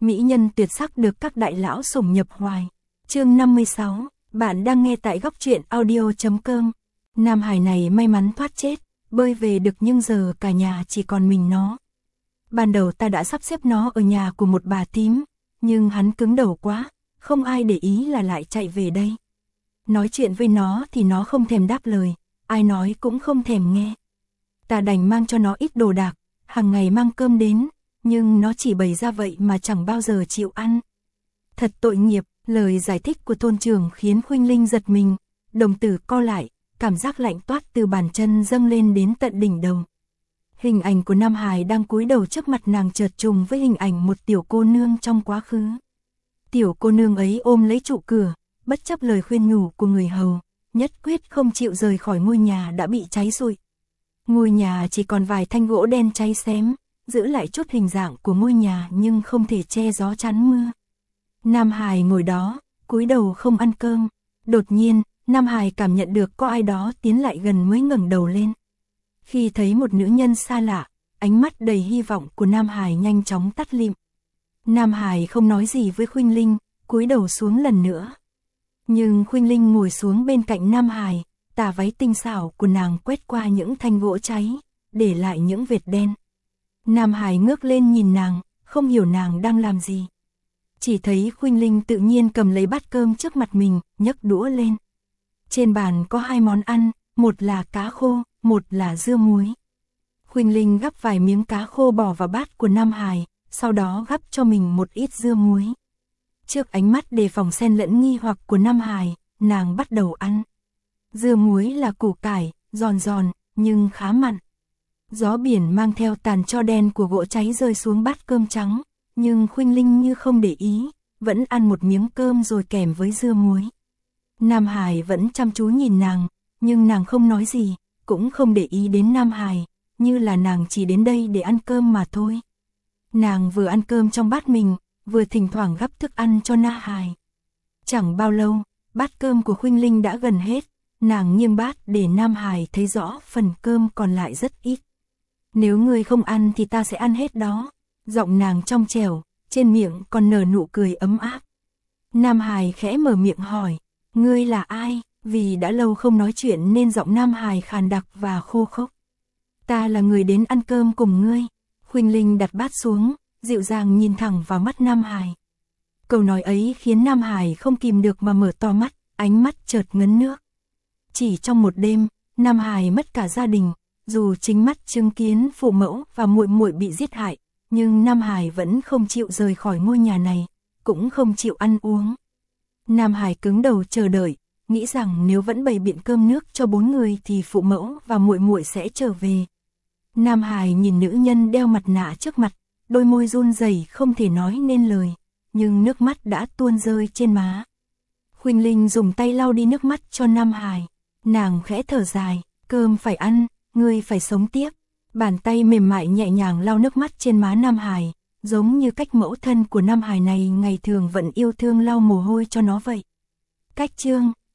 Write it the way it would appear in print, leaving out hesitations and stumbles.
mỹ nhân tuyệt sắc được các đại lão sủng nhập hoài. Chương 56, bạn đang nghe tại góc truyện audio.com. Nam Hải này may mắn thoát chết, bơi về được nhưng giờ cả nhà chỉ còn mình nó. Ban đầu ta đã sắp xếp nó ở nhà của một bà tím, nhưng hắn cứng đầu quá, không ai để ý là lại chạy về đây. Nói chuyện với nó thì nó không thèm đáp lời, ai nói cũng không thèm nghe. Ta đành mang cho nó ít đồ đạc, hàng ngày mang cơm đến, nhưng nó chỉ bày ra vậy mà chẳng bao giờ chịu ăn. Thật tội nghiệp, lời giải thích của thôn trưởng khiến Khuynh Linh giật mình, đồng tử co lại, cảm giác lạnh toát từ bàn chân dâng lên đến tận đỉnh đầu. Hình ảnh của Nam Hải đang cúi đầu trước mặt nàng chợt trùng với hình ảnh một tiểu cô nương trong quá khứ. Tiểu cô nương ấy ôm lấy trụ cửa, bất chấp lời khuyên nhủ của người hầu, nhất quyết không chịu rời khỏi ngôi nhà đã bị cháy rụi. Ngôi nhà chỉ còn vài thanh gỗ đen cháy xém, giữ lại chút hình dạng của ngôi nhà nhưng không thể che gió chắn mưa. Nam Hải ngồi đó, cúi đầu không ăn cơm. Đột nhiên, Nam Hải cảm nhận được có ai đó tiến lại gần mới ngẩng đầu lên. Khi thấy một nữ nhân xa lạ, ánh mắt đầy hy vọng của Nam Hải nhanh chóng tắt lịm. Nam Hải không nói gì với Khuynh Linh, cúi đầu xuống lần nữa. Nhưng Khuynh Linh ngồi xuống bên cạnh Nam Hải, tà váy tinh xảo của nàng quét qua những thanh gỗ cháy, để lại những vệt đen. Nam Hải ngước lên nhìn nàng, không hiểu nàng đang làm gì. Chỉ thấy Khuynh Linh tự nhiên cầm lấy bát cơm trước mặt mình, nhấc đũa lên. Trên bàn có hai món ăn, một là cá khô, một là dưa muối. Khuynh Linh gắp vài miếng cá khô bỏ vào bát của Nam Hải, sau đó gắp cho mình một ít dưa muối. Trước ánh mắt đề phòng xen lẫn nghi hoặc của Nam Hải, nàng bắt đầu ăn. Dưa muối là củ cải, giòn giòn, nhưng khá mặn. Gió biển mang theo tàn tro đen của gỗ cháy rơi xuống bát cơm trắng, nhưng Khuynh Linh như không để ý, vẫn ăn một miếng cơm rồi kèm với dưa muối. Nam Hải vẫn chăm chú nhìn nàng, nhưng nàng không nói gì, cũng không để ý đến Nam Hải, như là nàng chỉ đến đây để ăn cơm mà thôi. Nàng vừa ăn cơm trong bát mình, vừa thỉnh thoảng gắp thức ăn cho Nam Hải. Chẳng bao lâu, bát cơm của Khuynh Linh đã gần hết, nàng nghiêng bát để Nam Hải thấy rõ phần cơm còn lại rất ít. Nếu ngươi không ăn thì ta sẽ ăn hết đó. Giọng nàng trong trẻo, trên miệng còn nở nụ cười ấm áp. Nam Hải khẽ mở miệng hỏi, ngươi là ai? Vì đã lâu không nói chuyện nên giọng Nam Hải khàn đặc và khô khốc. Ta là người đến ăn cơm cùng ngươi. Khuynh Linh đặt bát xuống, dịu dàng nhìn thẳng vào mắt Nam Hải. Câu nói ấy khiến Nam Hải không kìm được mà mở to mắt, ánh mắt chợt ngấn nước. Chỉ trong một đêm, Nam Hải mất cả gia đình, dù chính mắt chứng kiến phụ mẫu và muội muội bị giết hại, nhưng Nam Hải vẫn không chịu rời khỏi ngôi nhà này, cũng không chịu ăn uống. Nam Hải cứng đầu chờ đợi, nghĩ rằng nếu vẫn bày biện cơm nước cho 4 người thì phụ mẫu và muội muội sẽ trở về. Nam Hải nhìn nữ nhân đeo mặt nạ trước mặt, đôi môi run rẩy không thể nói nên lời, nhưng nước mắt đã tuôn rơi trên má. Khuynh Linh dùng tay lau đi nước mắt cho Nam Hải, nàng khẽ thở dài, cơm phải ăn, ngươi phải sống tiếp. Bàn tay mềm mại nhẹ nhàng lau nước mắt trên má Nam Hải, giống như cách mẫu thân của Nam Hải này ngày thường vẫn yêu thương lau mồ hôi cho nó vậy. Cách chương